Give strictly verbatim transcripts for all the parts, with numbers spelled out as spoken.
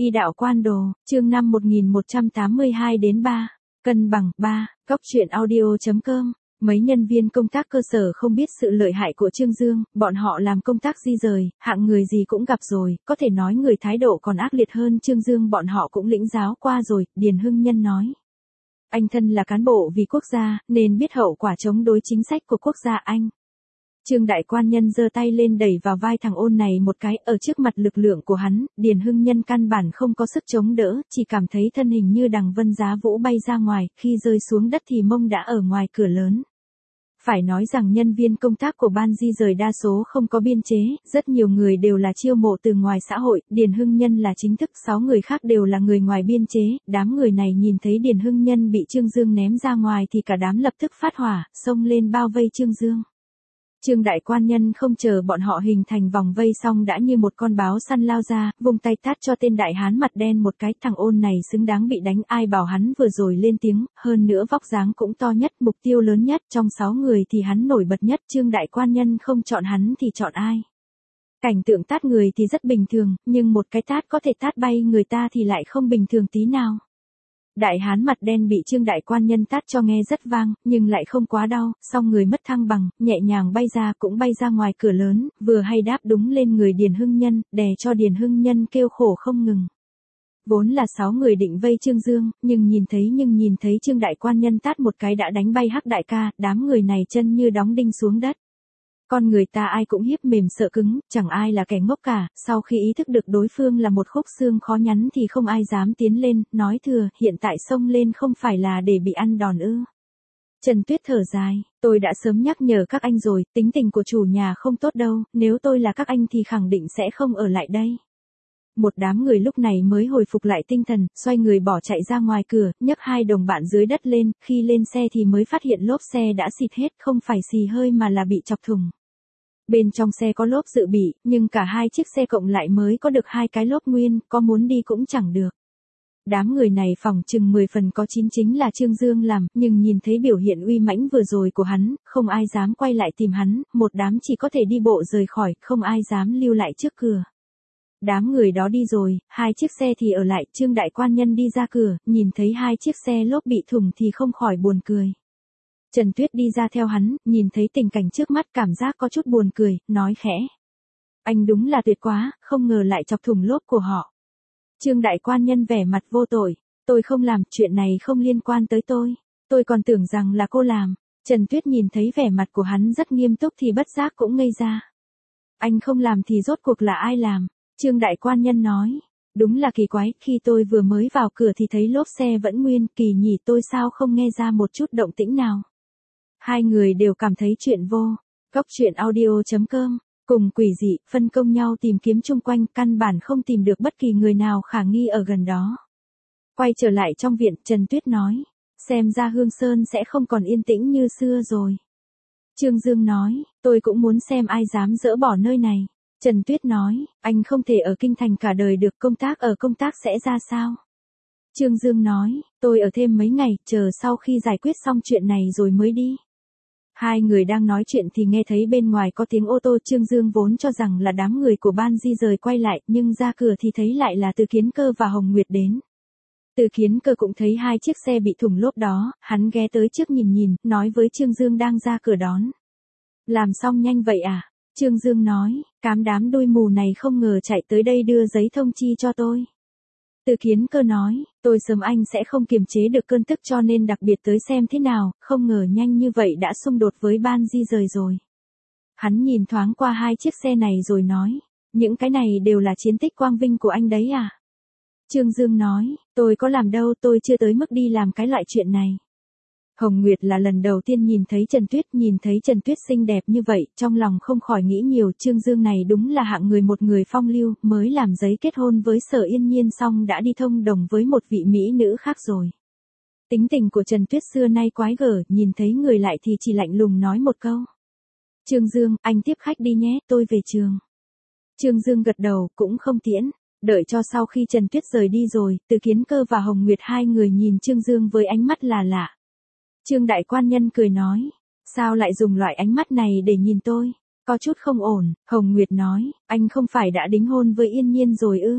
Y đạo quan đồ, chương năm một nghìn một trăm tám mươi hai đến ba. Cân bằng, ba. Cóc truyện audio.com. Mấy nhân viên công tác cơ sở không biết sự lợi hại của Trương Dương, bọn họ làm công tác di rời, hạng người gì cũng gặp rồi, có thể nói người thái độ còn ác liệt hơn Trương Dương bọn họ cũng lĩnh giáo qua rồi, Điền Hưng Nhân nói. Anh thân là cán bộ vì quốc gia, nên biết hậu quả chống đối chính sách của quốc gia anh. Trương đại quan nhân giơ tay lên đẩy vào vai thằng ôn này một cái, ở trước mặt lực lượng của hắn, Điền Hưng Nhân căn bản không có sức chống đỡ, chỉ cảm thấy thân hình như đằng vân giá vũ bay ra ngoài, khi rơi xuống đất thì mông đã ở ngoài cửa lớn. Phải nói rằng nhân viên công tác của ban di rời đa số không có biên chế, rất nhiều người đều là chiêu mộ từ ngoài xã hội, Điền Hưng Nhân là chính thức, sáu người khác đều là người ngoài biên chế, đám người này nhìn thấy Điền Hưng Nhân bị Trương Dương ném ra ngoài thì cả đám lập tức phát hỏa, xông lên bao vây Trương Dương. Trương đại quan nhân không chờ bọn họ hình thành vòng vây xong đã như một con báo săn lao ra, vung tay tát cho tên đại hán mặt đen một cái, thằng ôn này xứng đáng bị đánh, ai bảo hắn vừa rồi lên tiếng, hơn nữa vóc dáng cũng to nhất, mục tiêu lớn nhất, trong sáu người thì hắn nổi bật nhất, Trương đại quan nhân không chọn hắn thì chọn ai. Cảnh tượng tát người thì rất bình thường, nhưng một cái tát có thể tát bay người ta thì lại không bình thường tí nào. Đại hán mặt đen bị Trương đại quan nhân tát cho nghe rất vang, nhưng lại không quá đau, xong người mất thăng bằng, nhẹ nhàng bay ra cũng bay ra ngoài cửa lớn, vừa hay đáp đúng lên người Điền Hưng Nhân, đè cho Điền Hưng Nhân kêu khổ không ngừng. Vốn là sáu người định vây Trương Dương, nhưng nhìn thấy nhưng nhìn thấy Trương đại quan nhân tát một cái đã đánh bay Hắc đại ca, đám người này chân như đóng đinh xuống đất. Con người ta ai cũng hiếp mềm sợ cứng, chẳng ai là kẻ ngốc cả, sau khi ý thức được đối phương là một khúc xương khó nhắn thì không ai dám tiến lên, nói thừa, hiện tại xông lên không phải là để bị ăn đòn ư. Trần Tuyết thở dài, tôi đã sớm nhắc nhở các anh rồi, tính tình của chủ nhà không tốt đâu, nếu tôi là các anh thì khẳng định sẽ không ở lại đây. Một đám người lúc này mới hồi phục lại tinh thần, xoay người bỏ chạy ra ngoài cửa, nhấc hai đồng bạn dưới đất lên, khi lên xe thì mới phát hiện lốp xe đã xịt hết, không phải xì hơi mà là bị chọc thùng. Bên trong xe có lốp dự bị, nhưng cả hai chiếc xe cộng lại mới có được hai cái lốp nguyên, có muốn đi cũng chẳng được. Đám người này phỏng chừng mười phần có chín chính là Trương Dương làm, nhưng nhìn thấy biểu hiện uy mãnh vừa rồi của hắn, không ai dám quay lại tìm hắn, một đám chỉ có thể đi bộ rời khỏi, không ai dám lưu lại trước cửa. Đám người đó đi rồi, hai chiếc xe thì ở lại, Trương đại quan nhân đi ra cửa, nhìn thấy hai chiếc xe lốp bị thủng thì không khỏi buồn cười. Trần Tuyết đi ra theo hắn, nhìn thấy tình cảnh trước mắt cảm giác có chút buồn cười, nói khẽ. Anh đúng là tuyệt quá, không ngờ lại chọc thủng lốp của họ. Trương đại quan nhân vẻ mặt vô tội, tôi không làm, chuyện này không liên quan tới tôi, tôi còn tưởng rằng là cô làm. Trần Tuyết nhìn thấy vẻ mặt của hắn rất nghiêm túc thì bất giác cũng ngây ra. Anh không làm thì rốt cuộc là ai làm? Trương đại quan nhân nói. Đúng là kỳ quái, khi tôi vừa mới vào cửa thì thấy lốp xe vẫn nguyên, kỳ nhỉ, tôi sao không nghe ra một chút động tĩnh nào. Hai người đều cảm thấy chuyện vô. Cóc truyện audio.com. Cùng quỷ dị, phân công nhau tìm kiếm chung quanh, căn bản không tìm được bất kỳ người nào khả nghi ở gần đó. Quay trở lại trong viện, Trần Tuyết nói. Xem ra Hương Sơn sẽ không còn yên tĩnh như xưa rồi. Trương Dương nói, tôi cũng muốn xem ai dám dỡ bỏ nơi này. Trần Tuyết nói, anh không thể ở kinh thành cả đời được, công tác ở công tác sẽ ra sao? Trương Dương nói, tôi ở thêm mấy ngày, chờ sau khi giải quyết xong chuyện này rồi mới đi. Hai người đang nói chuyện thì nghe thấy bên ngoài có tiếng ô tô, Trương Dương vốn cho rằng là đám người của ban di rời quay lại, nhưng ra cửa thì thấy lại là Từ Kiến Cơ và Hồng Nguyệt đến. Từ Kiến Cơ cũng thấy hai chiếc xe bị thủng lốp đó, hắn ghé tới trước nhìn nhìn, nói với Trương Dương đang ra cửa đón. Làm xong nhanh vậy à? Trương Dương nói, cám đám đuôi mù này không ngờ chạy tới đây đưa giấy thông chi cho tôi. Từ Kiến Cơ nói, tôi sớm anh sẽ không kiềm chế được cơn tức cho nên đặc biệt tới xem thế nào, không ngờ nhanh như vậy đã xung đột với ban di rời rồi. Hắn nhìn thoáng qua hai chiếc xe này rồi nói, những cái này đều là chiến tích quang vinh của anh đấy à? Trương Dương nói, tôi có làm đâu, tôi chưa tới mức đi làm cái loại chuyện này. Hồng Nguyệt là lần đầu tiên nhìn thấy Trần Tuyết, nhìn thấy Trần Tuyết xinh đẹp như vậy, trong lòng không khỏi nghĩ nhiều, Trương Dương này đúng là hạng người một người phong lưu, mới làm giấy kết hôn với Sở Yên Nhiên xong đã đi thông đồng với một vị mỹ nữ khác rồi. Tính tình của Trần Tuyết xưa nay quái gở, nhìn thấy người lại thì chỉ lạnh lùng nói một câu. Trương Dương, anh tiếp khách đi nhé, tôi về trường. Trương Dương gật đầu, cũng không tiễn. Đợi cho sau khi Trần Tuyết rời đi rồi, Từ Kiến Cơ và Hồng Nguyệt hai người nhìn Trương Dương với ánh mắt là lạ. Trương đại quan nhân cười nói, sao lại dùng loại ánh mắt này để nhìn tôi, có chút không ổn. Hồng Nguyệt nói, anh không phải đã đính hôn với Yên Nhiên rồi ư?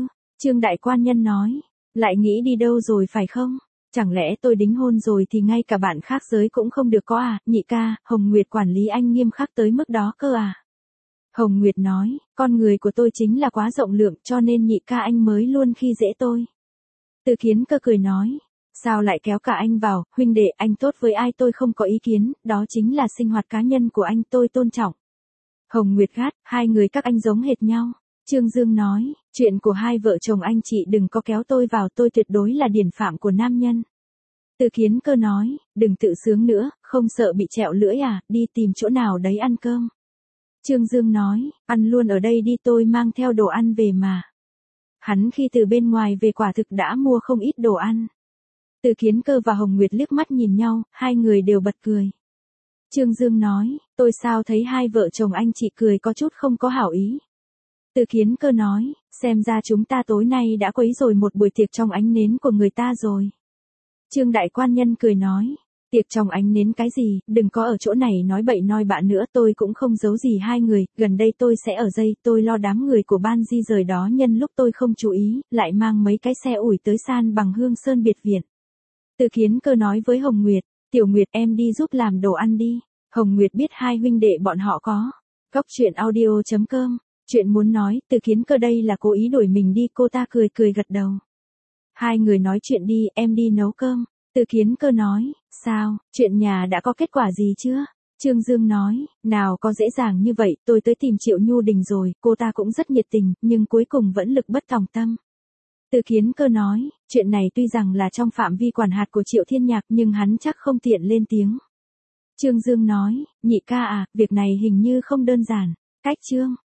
Trương đại quan nhân nói, lại nghĩ đi đâu rồi phải không? Chẳng lẽ tôi đính hôn rồi thì ngay cả bạn khác giới cũng không được có à? Nhị ca, Hồng Nguyệt quản lý anh nghiêm khắc tới mức đó cơ à? Hồng Nguyệt nói, con người của tôi chính là quá rộng lượng cho nên nhị ca anh mới luôn khi dễ tôi. Từ Kiến Cơ cười nói, sao lại kéo cả anh vào, huynh đệ anh tốt với ai tôi không có ý kiến, đó chính là sinh hoạt cá nhân của anh tôi tôn trọng. Hồng Nguyệt gắt, hai người các anh giống hệt nhau. Trương Dương nói, chuyện của hai vợ chồng anh chị đừng có kéo tôi vào, tôi tuyệt đối là điển phạm của nam nhân. Từ Kiến Cơ nói, đừng tự sướng nữa, không sợ bị trẹo lưỡi à, đi tìm chỗ nào đấy ăn cơm. Trương Dương nói, ăn luôn ở đây đi, tôi mang theo đồ ăn về mà. Hắn khi từ bên ngoài về quả thực đã mua không ít đồ ăn. Từ Kiến Cơ và Hồng Nguyệt liếc mắt nhìn nhau, hai người đều bật cười. Trương Dương nói, tôi sao thấy hai vợ chồng anh chị cười có chút không có hảo ý. Từ Kiến Cơ nói, xem ra chúng ta tối nay đã quấy rồi một buổi tiệc trong ánh nến của người ta rồi. Trương đại quan nhân cười nói, tiệc trong ánh nến cái gì, đừng có ở chỗ này nói bậy nói bạ nữa, tôi cũng không giấu gì hai người, gần đây tôi sẽ ở dây, tôi lo đám người của ban di rời đó nhân lúc tôi không chú ý, lại mang mấy cái xe ủi tới san bằng Hương Sơn biệt viện. Từ Kiến Cơ nói với Hồng Nguyệt, Tiểu Nguyệt em đi giúp làm đồ ăn đi. Hồng Nguyệt biết hai huynh đệ bọn họ có góc truyện audio chấm com, chuyện muốn nói, Từ Kiến Cơ đây là cố ý đuổi mình đi, cô ta cười cười gật đầu. Hai người nói chuyện đi, em đi nấu cơm. Từ Kiến Cơ nói, sao, chuyện nhà đã có kết quả gì chưa? Trương Dương nói, nào có dễ dàng như vậy, tôi tới tìm Triệu Nhu Đình rồi, cô ta cũng rất nhiệt tình, nhưng cuối cùng vẫn lực bất tòng tâm. Từ Kiến Cơ nói, chuyện này tuy rằng là trong phạm vi quản hạt của Triệu Thiên Nhạc nhưng hắn chắc không tiện lên tiếng. Trương Dương nói, nhị ca à, việc này hình như không đơn giản. Cách Trương